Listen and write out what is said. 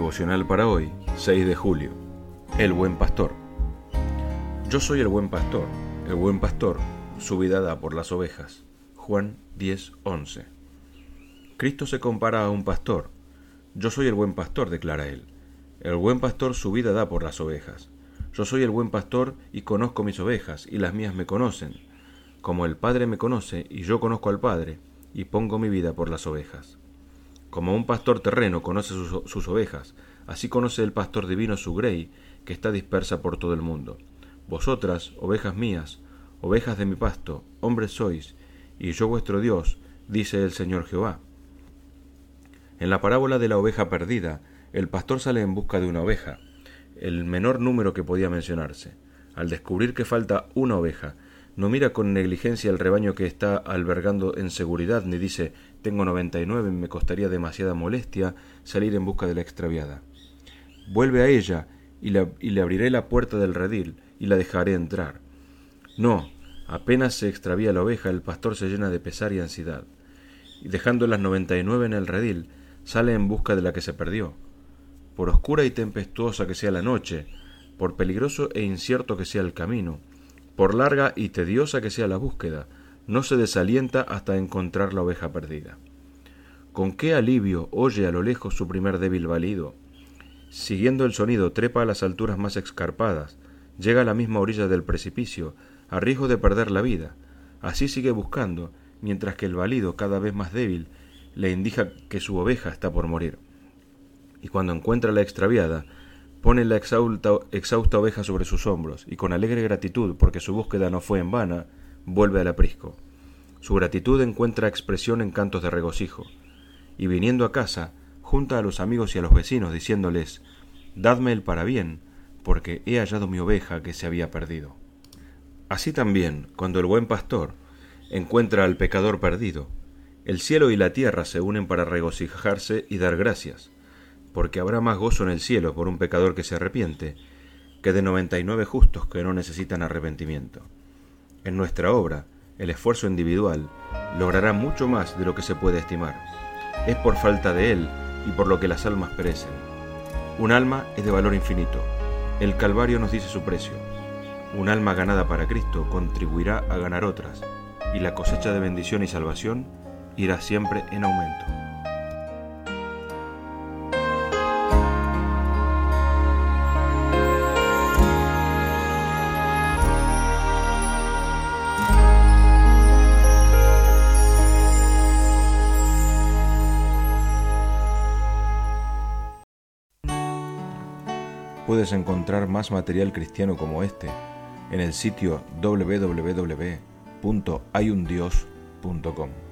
Devocional para hoy, 6 de julio. El buen pastor. Yo soy el buen pastor. El buen pastor su vida da por las ovejas. Juan 10:11. Cristo se compara a un pastor. Yo soy el buen pastor, declara él. El buen pastor su vida da por las ovejas. Yo soy el buen pastor y conozco mis ovejas, y las mías me conocen. Como el Padre me conoce, y yo conozco al Padre, y pongo mi vida por las ovejas. Como un pastor terreno conoce sus ovejas, así conoce el pastor divino su grey, que está dispersa por todo el mundo. Vosotras, ovejas mías, ovejas de mi pasto, hombres sois, y yo vuestro Dios, dice el Señor Jehová. En la parábola de la oveja perdida, el pastor sale en busca de una oveja, el menor número que podía mencionarse. Al descubrir que falta una oveja, no mira con negligencia el rebaño que está albergando en seguridad, ni dice, tengo 99 y me costaría demasiada molestia salir en busca de la extraviada. Vuelve a ella y le abriré la puerta del redil y la dejaré entrar. No, apenas se extravía la oveja, el pastor se llena de pesar y ansiedad, y dejando las 99 en el redil, sale en busca de la que se perdió. Por oscura y tempestuosa que sea la noche, por peligroso e incierto que sea el camino, por larga y tediosa que sea la búsqueda, no se desalienta hasta encontrar la oveja perdida. Con qué alivio oye a lo lejos su primer débil balido. Siguiendo el sonido, trepa a las alturas más escarpadas, llega a la misma orilla del precipicio, a riesgo de perder la vida. Así sigue buscando, mientras que el balido, cada vez más débil, le indica que su oveja está por morir. Y cuando encuentra la extraviada, pone la exhausta oveja sobre sus hombros, y con alegre gratitud, porque su búsqueda no fue en vana, vuelve al aprisco. Su gratitud encuentra expresión en cantos de regocijo, y viniendo a casa, junta a los amigos y a los vecinos, diciéndoles, «Dadme el parabién, porque he hallado mi oveja que se había perdido». Así también, cuando el buen pastor encuentra al pecador perdido, el cielo y la tierra se unen para regocijarse y dar gracias, porque habrá más gozo en el cielo por un pecador que se arrepiente, que de 99 justos que no necesitan arrepentimiento. En nuestra obra, el esfuerzo individual logrará mucho más de lo que se puede estimar. Es por falta de él y por lo que las almas perecen. Un alma es de valor infinito. El Calvario nos dice su precio. Un alma ganada para Cristo contribuirá a ganar otras, y la cosecha de bendición y salvación irá siempre en aumento. Puedes encontrar más material cristiano como este en el sitio www.hayundios.com.